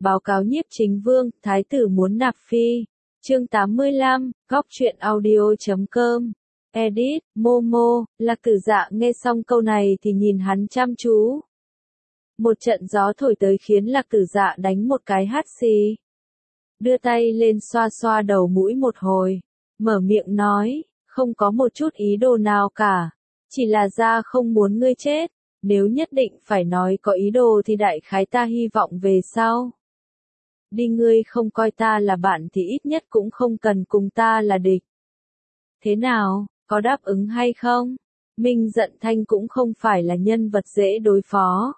Báo cáo nhiếp chính vương, thái tử muốn nạp phi. Chương 85, góc truyện audio.com. Edit, Momo, Lạc Tử Dạ nghe xong câu này thì nhìn hắn chăm chú. Một trận gió thổi tới khiến Lạc Tử Dạ đánh một cái hắt xì. Đưa tay lên xoa xoa đầu mũi một hồi. Mở miệng nói, không có một chút ý đồ nào cả. Chỉ là ra không muốn ngươi chết. Nếu nhất định phải nói có ý đồ thì đại khái ta hy vọng về sau. Đi, ngươi không coi ta là bạn thì ít nhất cũng không cần cùng ta là địch. Thế nào, có đáp ứng hay không? Minh Dận Thanh cũng không phải là nhân vật dễ đối phó.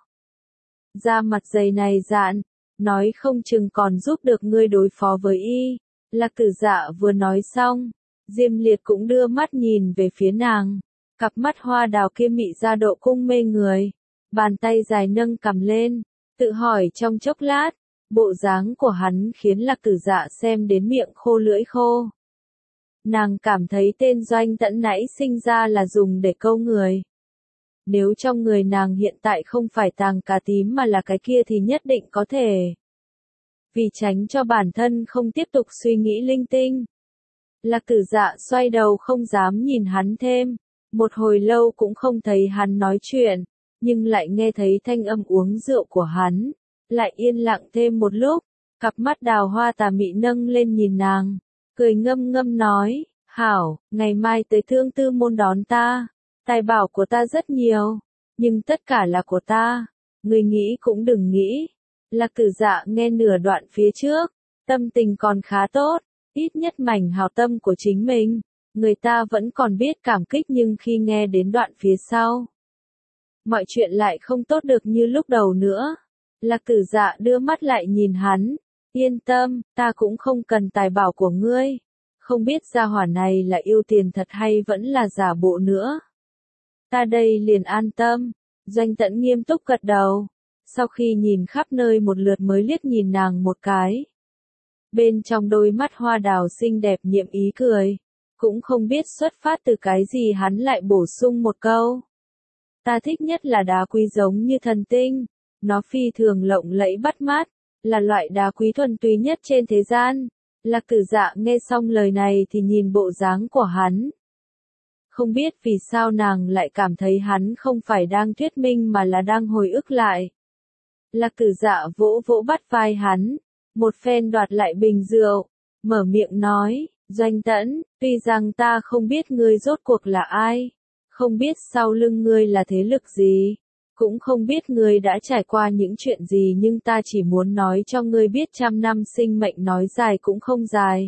Da mặt dày này dạn, nói không chừng còn giúp được ngươi đối phó với y. Lạc Tử Dạ vừa nói xong, Diêm Liệt cũng đưa mắt nhìn về phía nàng. Cặp mắt hoa đào kia mị ra độ cung mê người. Bàn tay dài nâng cầm lên, tự hỏi trong chốc lát. Bộ dáng của hắn khiến Lạc Tử Dạ xem đến miệng khô lưỡi khô. Nàng cảm thấy tên Doanh Tẫn nãy sinh ra là dùng để câu người. Nếu trong người nàng hiện tại không phải tàng cà tím mà là cái kia thì nhất định có thể. Vì tránh cho bản thân không tiếp tục suy nghĩ linh tinh. Lạc Tử Dạ xoay đầu không dám nhìn hắn thêm. Một hồi lâu cũng không thấy hắn nói chuyện, nhưng lại nghe thấy thanh âm uống rượu của hắn. Lại yên lặng thêm một lúc, cặp mắt đào hoa tà mị nâng lên nhìn nàng, cười ngâm ngâm nói, hảo, ngày mai tới Thương Tư Môn đón ta, tài bảo của ta rất nhiều, nhưng tất cả là của ta, ngươi nghĩ cũng đừng nghĩ. Lạc Tử Dạ nghe nửa đoạn phía trước, tâm tình còn khá tốt, ít nhất mảnh hào tâm của chính mình, người ta vẫn còn biết cảm kích, nhưng khi nghe đến đoạn phía sau, mọi chuyện lại không tốt được như lúc đầu nữa. Lạc Tử Dạ đưa mắt lại nhìn hắn, yên tâm, ta cũng không cần tài bảo của ngươi, không biết gia hỏa này là yêu tiền thật hay vẫn là giả bộ nữa. Ta đây liền an tâm. Doanh Tẫn nghiêm túc gật đầu, sau khi nhìn khắp nơi một lượt mới liếc nhìn nàng một cái. Bên trong đôi mắt hoa đào xinh đẹp nhiệm ý cười, cũng không biết xuất phát từ cái gì hắn lại bổ sung một câu. Ta thích nhất là đá quý giống như thần tinh. Nó phi thường lộng lẫy bắt mắt, là loại đá quý thuần túy nhất trên thế gian. Lạc Tử Dạ nghe xong lời này thì nhìn bộ dáng của hắn. Không biết vì sao nàng lại cảm thấy hắn không phải đang thuyết minh mà là đang hồi ức lại. Lạc Tử Dạ vỗ vỗ bắt vai hắn, một phen đoạt lại bình rượu, mở miệng nói, Doanh Tẫn, tuy rằng ta không biết ngươi rốt cuộc là ai, không biết sau lưng ngươi là thế lực gì. Cũng không biết ngươi đã trải qua những chuyện gì, nhưng ta chỉ muốn nói cho ngươi biết 100 năm sinh mệnh nói dài cũng không dài.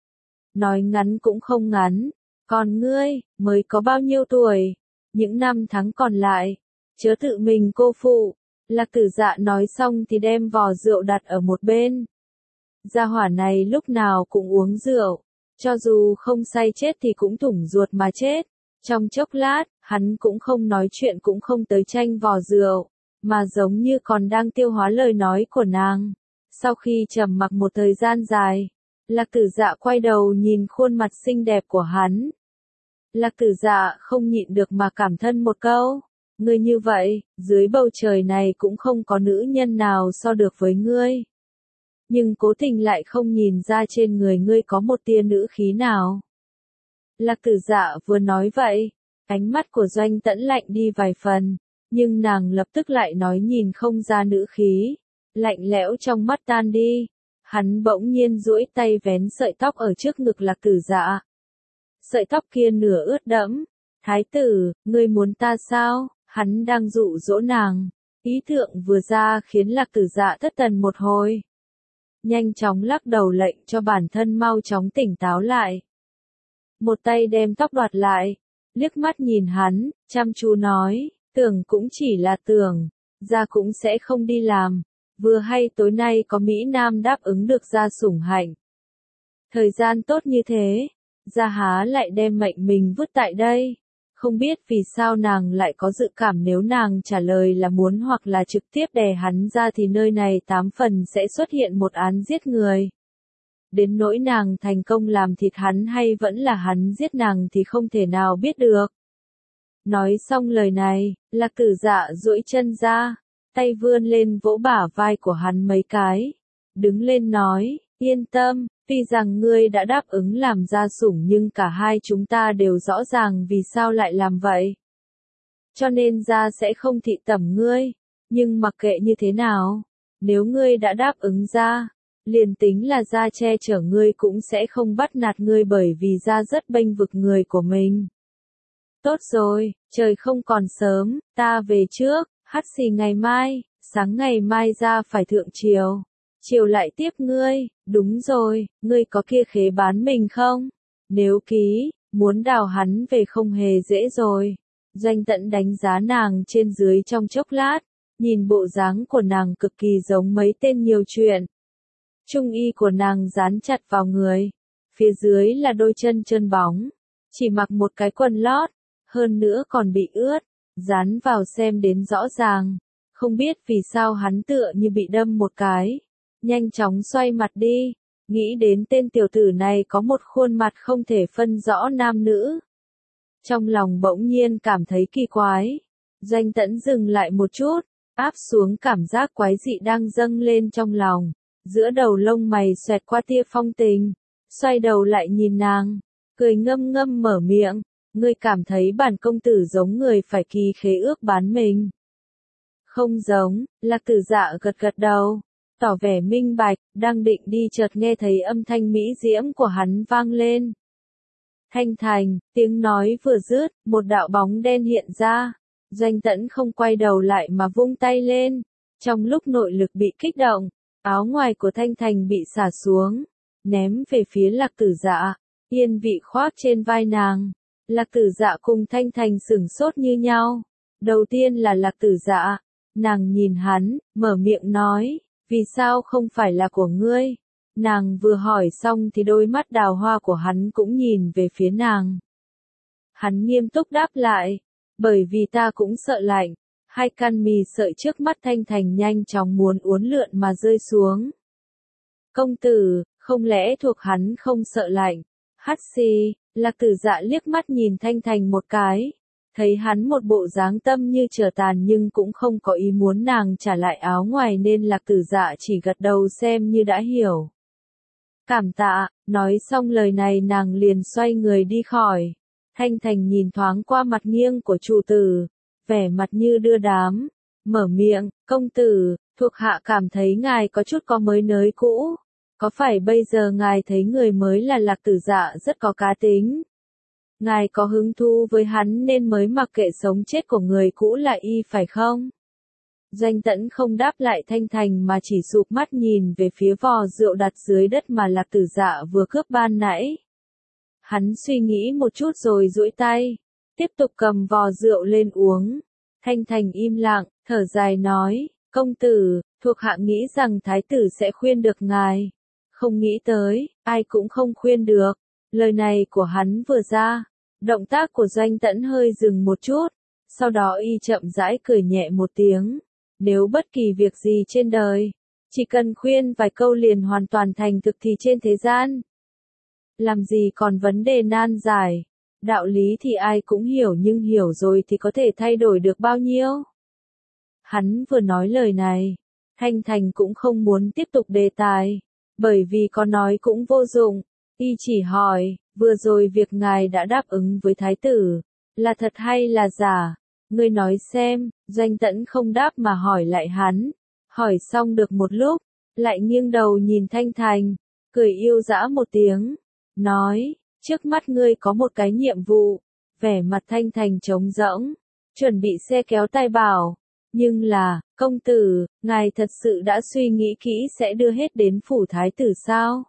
Nói ngắn cũng không ngắn. Còn ngươi, mới có bao nhiêu tuổi? Những năm tháng còn lại, chớ tự mình cô phụ. Lạc Tử Dạ nói xong thì đem vò rượu đặt ở một bên. Gia hỏa này lúc nào cũng uống rượu. Cho dù không say chết thì cũng thủng ruột mà chết. Trong chốc lát, hắn cũng không nói chuyện cũng không tới tranh vò rượu, mà giống như còn đang tiêu hóa lời nói của nàng. Sau khi trầm mặc một thời gian dài, Lạc Tử Dạ quay đầu nhìn khuôn mặt xinh đẹp của hắn. Lạc Tử Dạ không nhịn được mà cảm thân một câu, ngươi như vậy, dưới bầu trời này cũng không có nữ nhân nào so được với ngươi. Nhưng cố tình lại không nhìn ra trên người ngươi có một tia nữ khí nào. Lạc Tử Dạ vừa nói vậy, ánh mắt của Doanh Tẫn lạnh đi vài phần, nhưng nàng lập tức lại nói nhìn không ra nữ khí, lạnh lẽo trong mắt tan đi. Hắn bỗng nhiên duỗi tay vén sợi tóc ở trước ngực Lạc Tử Dạ. Sợi tóc kia nửa ướt đẫm. Thái tử, ngươi muốn ta sao? Hắn đang dụ dỗ nàng. Ý tưởng vừa ra khiến Lạc Tử Dạ thất thần một hồi. Nhanh chóng lắc đầu lệnh cho bản thân mau chóng tỉnh táo lại. Một tay đem tóc đoạt lại, liếc mắt nhìn hắn, chăm chú nói, tưởng cũng chỉ là tưởng, gia cũng sẽ không đi làm, vừa hay tối nay có Mỹ Nam đáp ứng được gia sủng hạnh. Thời gian tốt như thế, gia há lại đem mệnh mình vứt tại đây, không biết vì sao nàng lại có dự cảm nếu nàng trả lời là muốn hoặc là trực tiếp đè hắn ra thì nơi này 8 phần sẽ xuất hiện một án giết người. Đến nỗi nàng thành công làm thịt hắn hay vẫn là hắn giết nàng thì không thể nào biết được. Nói xong lời này, Lạc Tử Dạ duỗi chân ra, tay vươn lên vỗ bả vai của hắn mấy cái. đứng lên nói, yên tâm, tuy rằng ngươi đã đáp ứng làm gia sủng nhưng cả hai chúng ta đều rõ ràng vì sao lại làm vậy. Cho nên gia sẽ không thị tẩm ngươi, nhưng mặc kệ như thế nào, nếu ngươi đã đáp ứng gia, liền tính là gia che chở ngươi cũng sẽ không bắt nạt ngươi bởi vì gia rất bênh vực người của mình. Tốt rồi, trời không còn sớm, ta về trước, hắt xì ngày mai, sáng ngày mai ra phải thượng triều. Chiều lại tiếp ngươi, đúng rồi, ngươi có kia khế bán mình không? Nếu ký, muốn đào hắn về không hề dễ rồi. Doanh Tẫn đánh giá nàng trên dưới trong chốc lát, nhìn bộ dáng của nàng cực kỳ giống mấy tên nhiều chuyện. Trung y của nàng dán chặt vào người, phía dưới là đôi chân trơn bóng, chỉ mặc một cái quần lót, hơn nữa còn bị ướt, dán vào xem đến rõ ràng. Không biết vì sao hắn tựa như bị đâm một cái. Nhanh chóng xoay mặt đi, nghĩ đến tên tiểu tử này có một khuôn mặt không thể phân rõ nam nữ. Trong lòng bỗng nhiên cảm thấy kỳ quái. Doanh Tẫn dừng lại một chút, áp xuống cảm giác quái dị đang dâng lên trong lòng. Giữa đầu lông mày xoẹt qua tia phong tình, xoay đầu lại nhìn nàng, cười ngâm ngâm mở miệng, ngươi cảm thấy bản công tử giống người phải ký khế ước bán mình. Không giống, Lạc Tử Dạ gật gật đầu, tỏ vẻ minh bạch, đang định đi chợt nghe thấy âm thanh mỹ diễm của hắn vang lên. Thanh Thành, tiếng nói vừa dứt, một đạo bóng đen hiện ra, Doanh Tẫn không quay đầu lại mà vung tay lên, trong lúc nội lực bị kích động, áo ngoài của Thanh Thành bị xả xuống, ném về phía Lạc Tử Dạ, yên vị khoác trên vai nàng. Lạc Tử Dạ cùng Thanh Thành sửng sốt như nhau. Đầu tiên là Lạc Tử Dạ, nàng nhìn hắn, mở miệng nói, vì sao không phải là của ngươi? Nàng vừa hỏi xong thì đôi mắt đào hoa của hắn cũng nhìn về phía nàng. Hắn nghiêm túc đáp lại, bởi vì ta cũng sợ lạnh. Hai căn mì sợi trước mắt Thanh Thành nhanh chóng muốn uốn lượn mà rơi xuống. Công tử, không lẽ thuộc hắn không sợ lạnh? Hắt xì, Lạc Tử Dạ liếc mắt nhìn Thanh Thành một cái, thấy hắn một bộ dáng tâm như trở tàn nhưng cũng không có ý muốn nàng trả lại áo ngoài nên Lạc Tử Dạ chỉ gật đầu xem như đã hiểu. Cảm tạ, nói xong lời này nàng liền xoay người đi khỏi. Thanh Thành nhìn thoáng qua mặt nghiêng của chủ tử, vẻ mặt như đưa đám, mở miệng, công tử, thuộc hạ cảm thấy ngài có chút có mới nới cũ. Có phải bây giờ ngài thấy người mới là Lạc Tử Dạ rất có cá tính? Ngài có hứng thú với hắn nên mới mặc kệ sống chết của người cũ là y phải không? Doanh Tẫn không đáp lại Thanh Thành mà chỉ sụp mắt nhìn về phía vò rượu đặt dưới đất mà Lạc Tử Dạ vừa cướp ban nãy. Hắn suy nghĩ một chút rồi duỗi tay, tiếp tục cầm vò rượu lên uống. Thanh Thành im lặng, thở dài nói, công tử, thuộc hạ nghĩ rằng thái tử sẽ khuyên được ngài. Không nghĩ tới, ai cũng không khuyên được. Lời này của hắn vừa ra, động tác của Doanh Tẫn hơi dừng một chút, sau đó y chậm rãi cười nhẹ một tiếng. Nếu bất kỳ việc gì trên đời, chỉ cần khuyên vài câu liền hoàn toàn thành thực thì trên thế gian, làm gì còn vấn đề nan giải. Đạo lý thì ai cũng hiểu nhưng hiểu rồi thì có thể thay đổi được bao nhiêu. Hắn vừa nói lời này, Thanh Thành cũng không muốn tiếp tục đề tài, bởi vì có nói cũng vô dụng, y chỉ hỏi, vừa rồi việc ngài đã đáp ứng với thái tử, là thật hay là giả? Ngươi nói xem. Doanh Tẫn không đáp mà hỏi lại hắn, hỏi xong được một lúc, lại nghiêng đầu nhìn Thanh Thành, cười yêu dã một tiếng, nói, trước mắt ngươi có một cái nhiệm vụ. Vẻ mặt Thanh Thành trống rỗng, chuẩn bị xe kéo tai bảo, nhưng là, công tử, ngài thật sự đã suy nghĩ kỹ sẽ đưa hết đến phủ thái tử sao?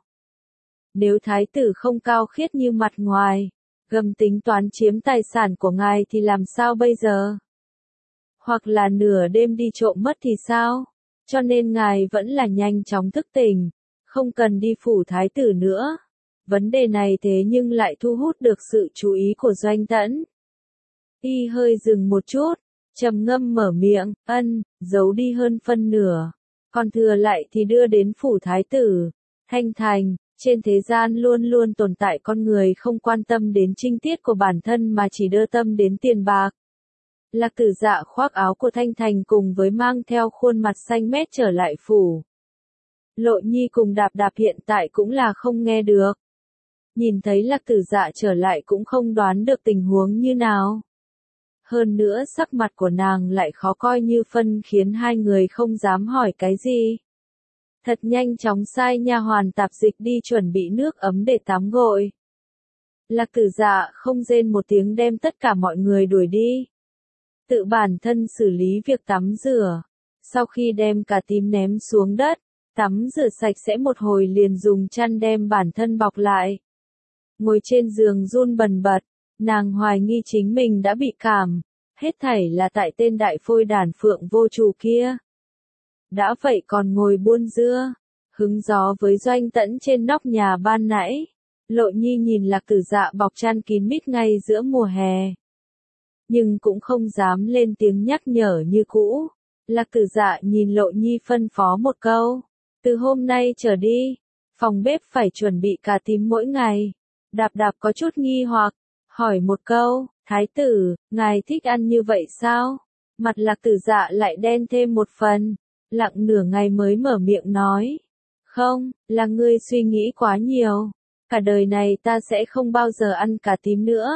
Nếu thái tử không cao khiết như mặt ngoài, gầm tính toán chiếm tài sản của ngài thì làm sao bây giờ? Hoặc là nửa đêm đi trộm mất thì sao? Cho nên ngài vẫn là nhanh chóng thức tỉnh, không cần đi phủ thái tử nữa. Vấn đề này thế nhưng lại thu hút được sự chú ý của Doanh Tẫn. Y hơi dừng một chút, trầm ngâm mở miệng, giấu đi hơn phân nửa, còn thừa lại thì đưa đến phủ thái tử. Thanh Thành, trên thế gian luôn luôn tồn tại con người không quan tâm đến trinh tiết của bản thân mà chỉ đưa tâm đến tiền bạc. Lạc Tử Dạ khoác áo của Thanh Thành cùng với mang theo khuôn mặt xanh mét trở lại phủ. Lộ Nhi cùng Đạp Đạp hiện tại cũng là không nghe được. Nhìn thấy Lạc Tử Dạ trở lại cũng không đoán được tình huống như nào. Hơn nữa sắc mặt của nàng lại khó coi như phân khiến hai người không dám hỏi cái gì. Thật nhanh chóng sai nha hoàn tạp dịch đi chuẩn bị nước ấm để tắm gội. Lạc Tử Dạ không rên một tiếng đem tất cả mọi người đuổi đi. Tự bản thân xử lý việc tắm rửa. Sau khi đem cà tím ném xuống đất, tắm rửa sạch sẽ một hồi liền dùng chăn đem bản thân bọc lại. Ngồi trên giường run bần bật, nàng hoài nghi chính mình đã bị cảm. Hết thảy là tại tên đại phôi đản Phượng Vô Trù kia. Đã vậy còn ngồi buôn dưa, hứng gió với Doanh Tẫn trên nóc nhà ban nãy. Lộ Nhi nhìn Lạc Tử Dạ bọc chăn kín mít ngay giữa mùa hè. Nhưng cũng không dám lên tiếng nhắc nhở như cũ. Lạc Tử Dạ nhìn Lộ Nhi phân phó một câu. Từ hôm nay trở đi, phòng bếp phải chuẩn bị cà tím mỗi ngày. Đạp Đạp có chút nghi hoặc, hỏi một câu, Thái tử, ngài thích ăn như vậy sao? Mặt Lạc Tử Dạ lại đen thêm một phần, lặng nửa ngày mới mở miệng nói. Không, là ngươi suy nghĩ quá nhiều. Cả đời này ta sẽ không bao giờ ăn cà tím nữa.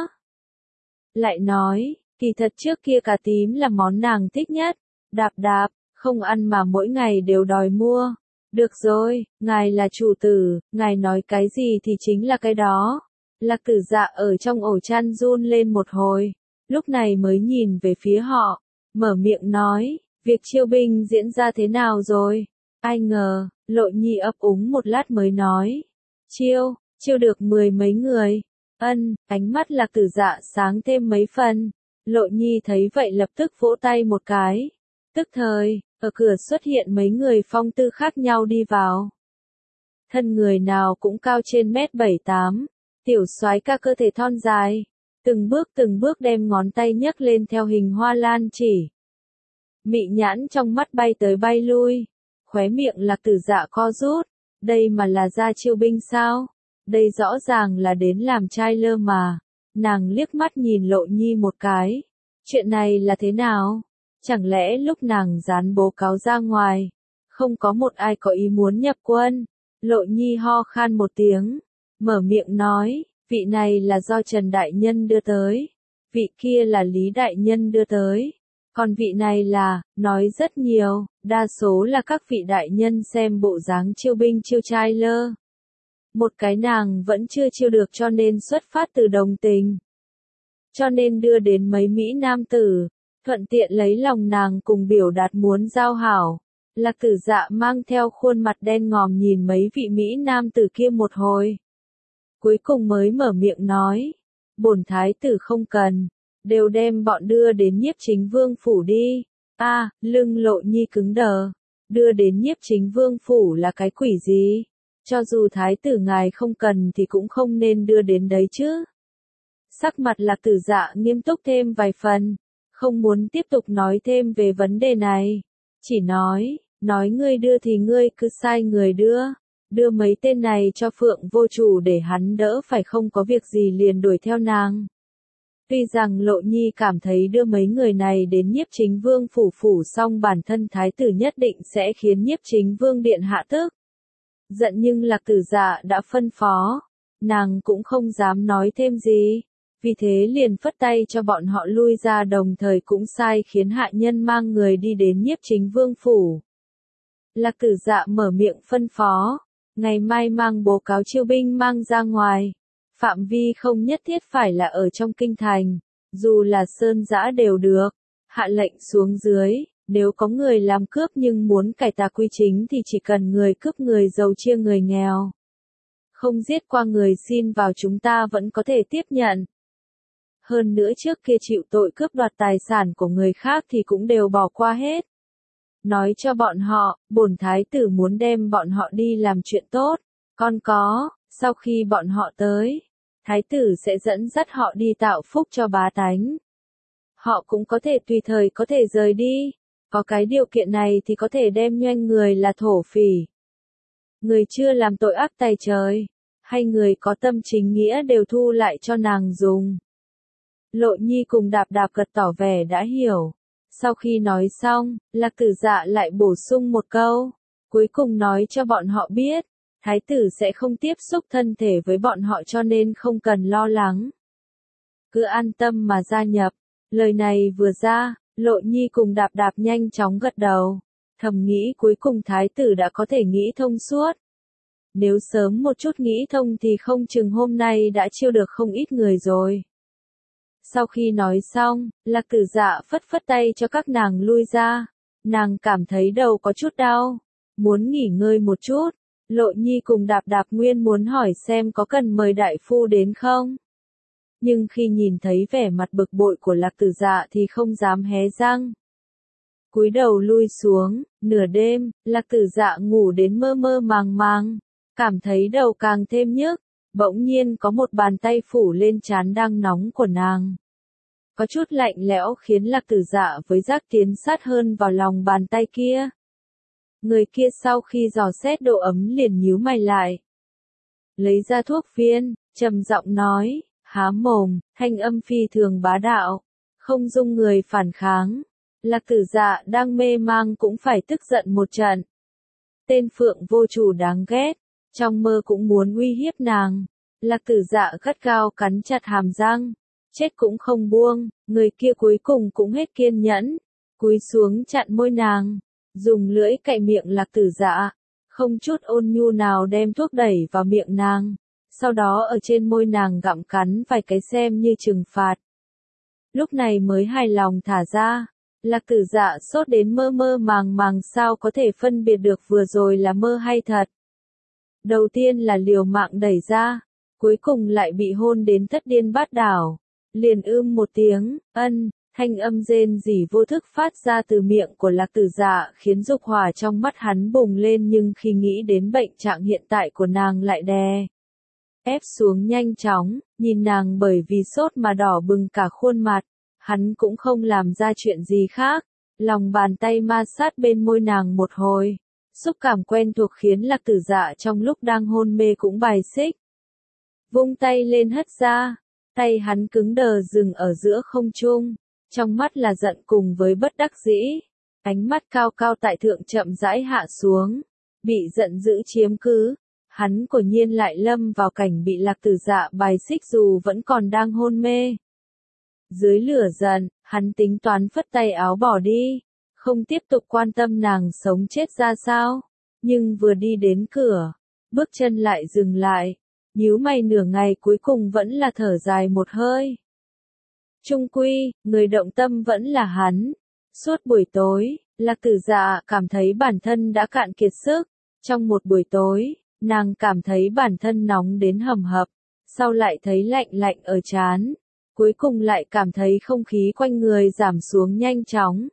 Lại nói, kỳ thật trước kia cà tím là món nàng thích nhất. Đạp Đạp, không ăn mà mỗi ngày đều đòi mua. Được rồi, ngài là chủ tử, ngài nói cái gì thì chính là cái đó. Lạc Tử Dạ ở trong ổ chăn run lên một hồi, lúc này mới nhìn về phía họ, mở miệng nói, việc chiêu binh diễn ra thế nào rồi? Ai ngờ, Lộ Nhi ấp úng một lát mới nói, chiêu được 10 mấy người. Ánh mắt Lạc Tử Dạ sáng thêm mấy phần. Lộ Nhi thấy vậy lập tức vỗ tay một cái. Tức thời, ở cửa xuất hiện mấy người phong tư khác nhau đi vào. Thân người nào cũng cao trên mét 7-8. Tiểu soái ca cơ thể thon dài, từng bước đem ngón tay nhấc lên theo hình hoa lan chỉ. Mị nhãn trong mắt bay tới bay lui, khóe miệng Lạc Tử Dạ co rút, đây mà là ra chiêu binh sao? Đây rõ ràng là đến làm trai lơ mà. Nàng liếc mắt nhìn Lộ Nhi một cái, chuyện này là thế nào? Chẳng lẽ lúc nàng dán bố cáo ra ngoài, không có một ai có ý muốn nhập quân? Lộ Nhi ho khan một tiếng. Mở miệng nói, vị này là do Trần Đại Nhân đưa tới, vị kia là Lý Đại Nhân đưa tới, còn vị này là, nói rất nhiều, đa số là các vị đại nhân xem bộ dáng chiêu binh chiêu trai lơ. Một cái nàng vẫn chưa chiêu được cho nên xuất phát từ đồng tình. Cho nên đưa đến mấy Mỹ nam tử, thuận tiện lấy lòng nàng cùng biểu đạt muốn giao hảo. Lạc Tử Dạ mang theo khuôn mặt đen ngòm nhìn mấy vị Mỹ nam tử kia một hồi. Cuối cùng mới mở miệng nói, bổn thái tử không cần, đều đem bọn đưa đến Nhiếp Chính Vương phủ đi. Lưng Lộ Nhi cứng đờ, đưa đến Nhiếp Chính Vương phủ là cái quỷ gì? Cho dù thái tử ngài không cần thì cũng không nên đưa đến đấy chứ. Sắc mặt Lạc Tử Dạ nghiêm túc thêm vài phần, không muốn tiếp tục nói thêm về vấn đề này, chỉ nói ngươi đưa thì ngươi cứ sai người đưa mấy tên này cho Phượng Vô Chủ để hắn đỡ phải không có việc gì liền đuổi theo nàng. Tuy rằng Lộ Nhi cảm thấy đưa mấy người này đến Nhiếp Chính Vương phủ xong bản thân thái tử nhất định sẽ khiến Nhiếp Chính Vương điện hạ tức giận, nhưng Lạc Tử Dạ đã phân phó, nàng cũng không dám nói thêm gì, vì thế liền phất tay cho bọn họ lui ra, đồng thời cũng sai khiến hạ nhân mang người đi đến Nhiếp Chính Vương phủ. Lạc Tử Dạ mở miệng phân phó, ngày mai mang bố cáo chiêu binh mang ra ngoài. Phạm vi không nhất thiết phải là ở trong kinh thành, dù là sơn dã đều được. Hạ lệnh xuống dưới, nếu có người làm cướp nhưng muốn cải tà quy chính thì chỉ cần người cướp người giàu chia người nghèo. Không giết qua người xin vào chúng ta vẫn có thể tiếp nhận. Hơn nữa trước kia chịu tội cướp đoạt tài sản của người khác thì cũng đều bỏ qua hết. Nói cho bọn họ, bổn thái tử muốn đem bọn họ đi làm chuyện tốt. Còn có, sau khi bọn họ tới, thái tử sẽ dẫn dắt họ đi tạo phúc cho bá tánh. Họ cũng có thể tùy thời có thể rời đi. Có cái điều kiện này thì có thể đem nhoanh người là thổ phỉ. Người chưa làm tội ác tày trời, hay người có tâm chính nghĩa đều thu lại cho nàng dùng. Lộ Nhi cùng Đạp Đạp gật tỏ vẻ đã hiểu. Sau khi nói xong, Lạc Tử Dạ lại bổ sung một câu. cuối cùng nói cho bọn họ biết, thái tử sẽ không tiếp xúc thân thể với bọn họ cho nên không cần lo lắng. Cứ an tâm mà gia nhập. Lời này vừa ra, Lộ Nhi cùng Đạp Đạp nhanh chóng gật đầu, thầm nghĩ cuối cùng thái tử đã có thể nghĩ thông suốt. Nếu sớm một chút nghĩ thông thì không chừng hôm nay đã chiêu được không ít người rồi. Sau khi nói xong, Lạc Tử Dạ phất phất tay cho các nàng lui ra. Nàng cảm thấy đầu có chút đau, muốn nghỉ ngơi một chút. Lộ Nhi cùng Đạp Đạp nguyên muốn hỏi xem có cần mời đại phu đến không. Nhưng khi nhìn thấy vẻ mặt bực bội của Lạc Tử Dạ thì không dám hé răng. Cúi đầu lui xuống, nửa đêm, Lạc Tử Dạ ngủ đến mơ mơ màng màng, cảm thấy đầu càng thêm nhức, bỗng nhiên có một bàn tay phủ lên trán đang nóng của nàng. Có chút lạnh lẽo khiến Lạc Tử Dạ với giác tiến sát hơn vào lòng bàn tay kia. Người kia sau khi dò xét độ ấm liền nhíu mày lại. Lấy ra thuốc viên, trầm giọng nói, há mồm, thanh âm phi thường bá đạo, không dung người phản kháng. Lạc Tử Dạ đang mê mang cũng phải tức giận một trận. Tên Phượng Vô Chủ đáng ghét, trong mơ cũng muốn uy hiếp nàng. Lạc Tử Dạ gắt gao cắn chặt hàm răng, chết cũng không buông, người kia cuối cùng cũng hết kiên nhẫn, cúi xuống chặn môi nàng, dùng lưỡi cạy miệng Lạc Tử Dạ, không chút ôn nhu nào đem thuốc đẩy vào miệng nàng, sau đó ở trên môi nàng gặm cắn vài cái xem như trừng phạt. Lúc này mới hài lòng thả ra. Lạc Tử Dạ sốt đến mơ mơ màng màng sao có thể phân biệt được vừa rồi là mơ hay thật. Đầu tiên là liều mạng đẩy ra, cuối cùng lại bị hôn đến thất điên bát đảo. Liền một tiếng, thanh âm rên rỉ vô thức phát ra từ miệng của Lạc Tử Dạ khiến dục hỏa trong mắt hắn bùng lên, nhưng khi nghĩ đến bệnh trạng hiện tại của nàng lại đè ép xuống nhanh chóng, nhìn nàng bởi vì sốt mà đỏ bừng cả khuôn mặt. Hắn cũng không làm ra chuyện gì khác, lòng bàn tay ma sát bên môi nàng một hồi, xúc cảm quen thuộc khiến Lạc Tử Dạ trong lúc đang hôn mê cũng bài xích. Vung tay lên hất ra, tay hắn cứng đờ dừng ở giữa không trung, trong mắt là giận cùng với bất đắc dĩ, ánh mắt cao cao tại thượng chậm rãi hạ xuống, bị giận dữ chiếm cứ, hắn quả nhiên lại lâm vào cảnh bị Lạc Tử Dạ bài xích dù vẫn còn đang hôn mê. Dưới lửa giận, hắn tính toán phất tay áo bỏ đi, không tiếp tục quan tâm nàng sống chết ra sao. Nhưng vừa đi đến cửa, bước chân lại dừng lại, nhíu mày nửa ngày cuối cùng vẫn là thở dài một hơi. Chung quy, người động tâm vẫn là hắn. Suốt buổi tối, Lạc Tử Dạ cảm thấy bản thân đã cạn kiệt sức. Trong một buổi tối, nàng cảm thấy bản thân nóng đến hầm hập, sau lại thấy lạnh lạnh ở trán. Cuối cùng lại cảm thấy không khí quanh người giảm xuống nhanh chóng.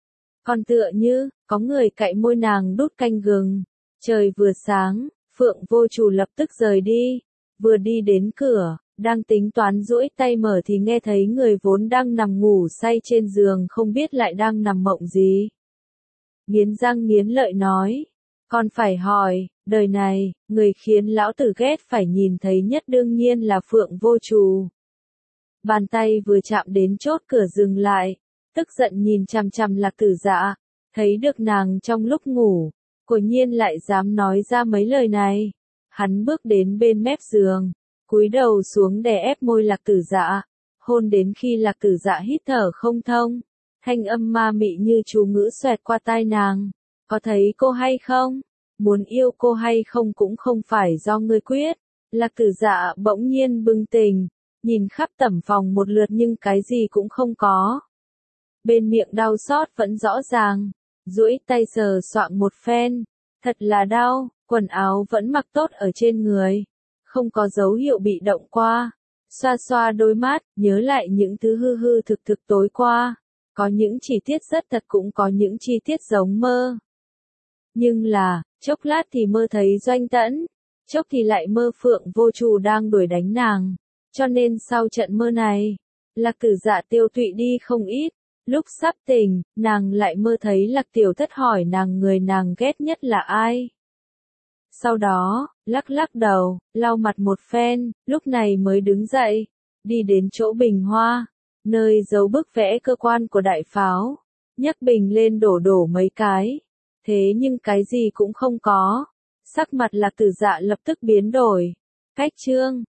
Còn tựa như, có người cạy môi nàng đút canh gừng. Trời vừa sáng, Phượng Vô Chủ lập tức rời đi. Vừa đi đến cửa, đang tính toán duỗi tay mở thì nghe thấy người vốn đang nằm ngủ say trên giường không biết lại đang nằm mộng gì. Nghiến răng nghiến lợi nói, còn phải hỏi, đời này, người khiến lão tử ghét phải nhìn thấy nhất đương nhiên là Phượng Vô Chủ. Bàn tay vừa chạm đến chốt cửa dừng lại, tức giận nhìn chằm chằm Lạc Tử Dạ, thấy được nàng trong lúc ngủ, quả nhiên lại dám nói ra mấy lời này. Hắn bước đến bên mép giường, cúi đầu xuống đè ép môi Lạc Tử Dạ, hôn đến khi Lạc Tử Dạ hít thở không thông, thanh âm ma mị như chú ngữ xoẹt qua tai nàng, có thấy cô hay không? Muốn yêu cô hay không cũng không phải do ngươi quyết. Lạc Tử Dạ bỗng nhiên bừng tỉnh. Nhìn khắp tẩm phòng một lượt nhưng cái gì cũng không có. Bên miệng đau xót vẫn rõ ràng, duỗi tay sờ soạng một phen, thật là đau, quần áo vẫn mặc tốt ở trên người, không có dấu hiệu bị động qua. Xoa xoa đôi mắt, nhớ lại những thứ hư hư thực thực tối qua, có những chi tiết rất thật cũng có những chi tiết giống mơ. Nhưng là, chốc lát thì mơ thấy Doanh Tẫn, chốc thì lại mơ Phượng Vô Chủ đang đuổi đánh nàng. Cho nên sau trận mơ này, Lạc Tử Dạ tiêu tụy đi không ít. Lúc sắp tỉnh, nàng lại mơ thấy Lạc Tiểu Thất hỏi nàng người nàng ghét nhất là ai. Sau đó, lắc lắc đầu, lau mặt một phen, lúc này mới đứng dậy, đi đến chỗ bình hoa, nơi giấu bức vẽ cơ quan của đại pháo, nhấc bình lên đổ mấy cái. thế nhưng cái gì cũng không có. Sắc mặt Lạc Tử Dạ lập tức biến đổi. Cách chương